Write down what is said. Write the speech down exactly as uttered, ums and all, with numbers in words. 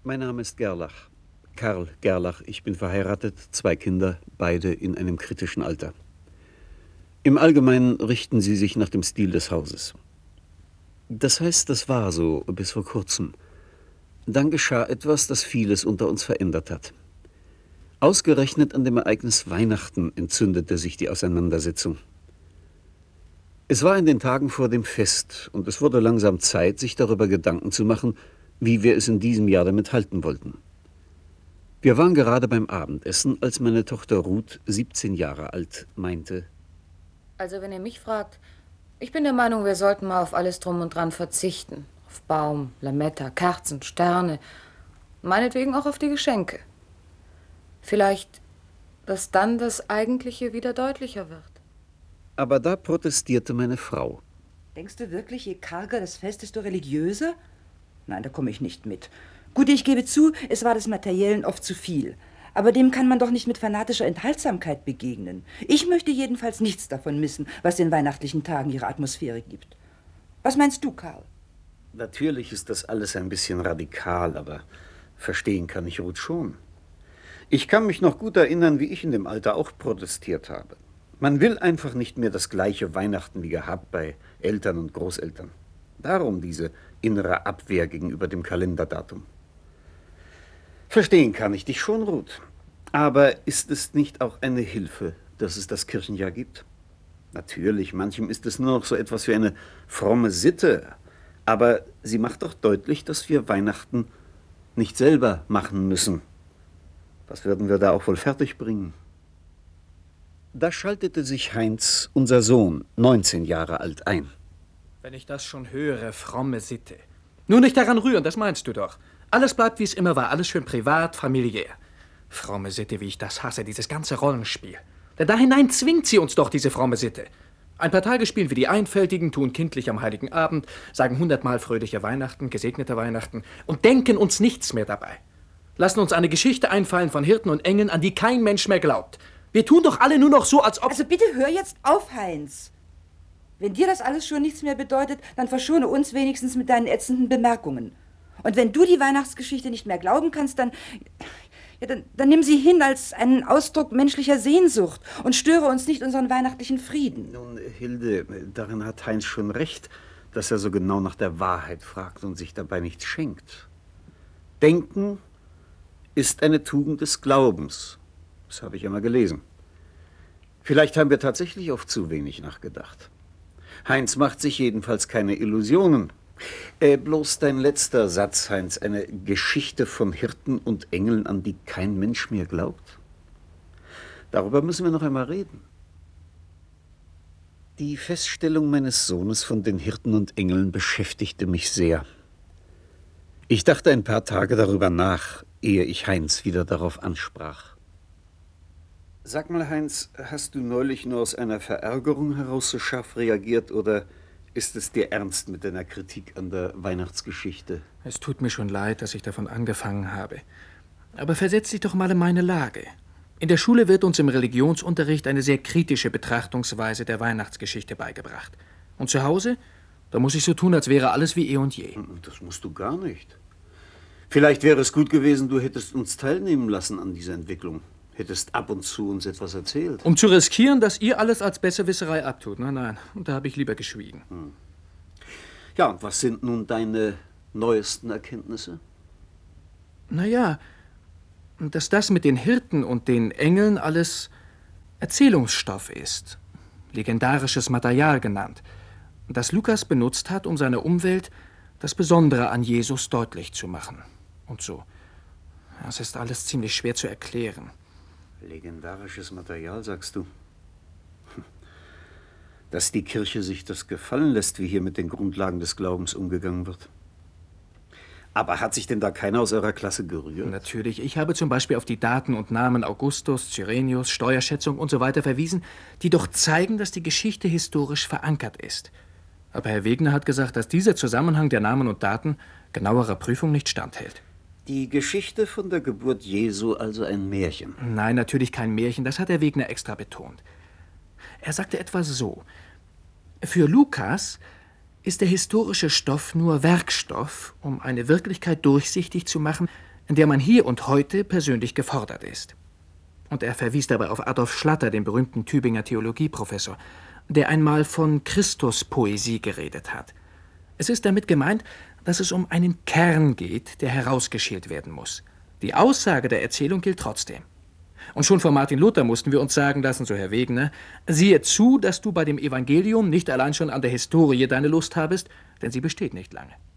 Mein Name ist Gerlach. Karl Gerlach. Ich bin verheiratet, zwei Kinder, beide in einem kritischen Alter. Im Allgemeinen richten sie sich nach dem Stil des Hauses. Das heißt, das war so bis vor kurzem. Dann geschah etwas, das vieles unter uns verändert hat. Ausgerechnet an dem Ereignis Weihnachten entzündete sich die Auseinandersetzung. Es war in den Tagen vor dem Fest und es wurde langsam Zeit, sich darüber Gedanken zu machen, wie wir es in diesem Jahr damit halten wollten. Wir waren gerade beim Abendessen, als meine Tochter Ruth, siebzehn Jahre alt, meinte: Also wenn ihr mich fragt, ich bin der Meinung, wir sollten mal auf alles drum und dran verzichten. Auf Baum, Lametta, Kerzen, Sterne. Meinetwegen auch auf die Geschenke. Vielleicht, dass dann das Eigentliche wieder deutlicher wird. Aber da protestierte meine Frau. Denkst du wirklich, je karger das Fest, desto religiöser? Nein, da komme ich nicht mit. Gut, ich gebe zu, es war des Materiellen oft zu viel. Aber dem kann man doch nicht mit fanatischer Enthaltsamkeit begegnen. Ich möchte jedenfalls nichts davon missen, was den weihnachtlichen Tagen ihre Atmosphäre gibt. Was meinst du, Karl? Natürlich ist das alles ein bisschen radikal, aber verstehen kann ich Ruth schon. Ich kann mich noch gut erinnern, wie ich in dem Alter auch protestiert habe. Man will einfach nicht mehr das gleiche Weihnachten wie gehabt bei Eltern und Großeltern. Darum diese innere Abwehr gegenüber dem Kalenderdatum. Verstehen kann ich dich schon, Ruth. Aber ist es nicht auch eine Hilfe, dass es das Kirchenjahr gibt? Natürlich, manchem ist es nur noch so etwas wie eine fromme Sitte. Aber sie macht doch deutlich, dass wir Weihnachten nicht selber machen müssen. Was würden wir da auch wohl fertigbringen? Da schaltete sich Heinz, unser Sohn, neunzehn Jahre alt, ein. Wenn ich das schon höre, fromme Sitte. Nur nicht daran rühren, das meinst du doch. Alles bleibt, wie es immer war, alles schön privat, familiär. Fromme Sitte, wie ich das hasse, dieses ganze Rollenspiel. Denn da hinein zwingt sie uns doch, diese fromme Sitte. Ein paar Tage spielen wir die Einfältigen, tun kindlich am Heiligen Abend, sagen hundertmal fröhliche Weihnachten, gesegnete Weihnachten und denken uns nichts mehr dabei. Lassen uns eine Geschichte einfallen von Hirten und Engeln, an die kein Mensch mehr glaubt. Wir tun doch alle nur noch so, als ob... Also bitte hör jetzt auf, Heinz. Wenn dir das alles schon nichts mehr bedeutet, dann verschone uns wenigstens mit deinen ätzenden Bemerkungen. Und wenn du die Weihnachtsgeschichte nicht mehr glauben kannst, dann, ja, dann, dann nimm sie hin als einen Ausdruck menschlicher Sehnsucht und störe uns nicht unseren weihnachtlichen Frieden. Nun, Hilde, darin hat Heinz schon recht, dass er so genau nach der Wahrheit fragt und sich dabei nichts schenkt. Denken ist eine Tugend des Glaubens. Das habe ich einmal gelesen. Vielleicht haben wir tatsächlich oft zu wenig nachgedacht. Heinz macht sich jedenfalls keine Illusionen. Äh, bloß dein letzter Satz, Heinz, eine Geschichte von Hirten und Engeln, an die kein Mensch mehr glaubt? Darüber müssen wir noch einmal reden. Die Feststellung meines Sohnes von den Hirten und Engeln beschäftigte mich sehr. Ich dachte ein paar Tage darüber nach, ehe ich Heinz wieder darauf ansprach. Sag mal, Heinz, hast du neulich nur aus einer Verärgerung heraus so scharf reagiert oder ist es dir ernst mit deiner Kritik an der Weihnachtsgeschichte? Es tut mir schon leid, dass ich davon angefangen habe. Aber versetz dich doch mal in meine Lage. In der Schule wird uns im Religionsunterricht eine sehr kritische Betrachtungsweise der Weihnachtsgeschichte beigebracht. Und zu Hause? Da muss ich so tun, als wäre alles wie eh und je. Das musst du gar nicht. Vielleicht wäre es gut gewesen, du hättest uns teilnehmen lassen an dieser Entwicklung. Hättest ab und zu uns etwas erzählt. Um zu riskieren, dass ihr alles als Besserwisserei abtut. Nein, nein, und da habe ich lieber geschwiegen. Hm. Ja, und was sind nun deine neuesten Erkenntnisse? Naja, dass das mit den Hirten und den Engeln alles Erzählungsstoff ist. Legendarisches Material genannt. Das Lukas benutzt hat, um seiner Umwelt das Besondere an Jesus deutlich zu machen. Und so. Das ist alles ziemlich schwer zu erklären. Legendarisches Material, sagst du? Dass die Kirche sich das gefallen lässt, wie hier mit den Grundlagen des Glaubens umgegangen wird. Aber hat sich denn da keiner aus eurer Klasse gerührt? Natürlich. Ich habe zum Beispiel auf die Daten und Namen Augustus, Cyrenius, Steuerschätzung und so weiter verwiesen, die doch zeigen, dass die Geschichte historisch verankert ist. Aber Herr Wegner hat gesagt, dass dieser Zusammenhang der Namen und Daten genauerer Prüfung nicht standhält. Die Geschichte von der Geburt Jesu also ein Märchen? Nein, natürlich kein Märchen, das hat Herr Wegner extra betont. Er sagte etwa so: Für Lukas ist der historische Stoff nur Werkstoff, um eine Wirklichkeit durchsichtig zu machen, in der man hier und heute persönlich gefordert ist. Und er verwies dabei auf Adolf Schlatter, den berühmten Tübinger Theologieprofessor, der einmal von Christuspoesie geredet hat. Es ist damit gemeint, dass es um einen Kern geht, der herausgeschält werden muss. Die Aussage der Erzählung gilt trotzdem. Und schon von Martin Luther mussten wir uns sagen lassen, so Herr Wegener, siehe zu, dass du bei dem Evangelium nicht allein schon an der Historie deine Lust habest, denn sie besteht nicht lange.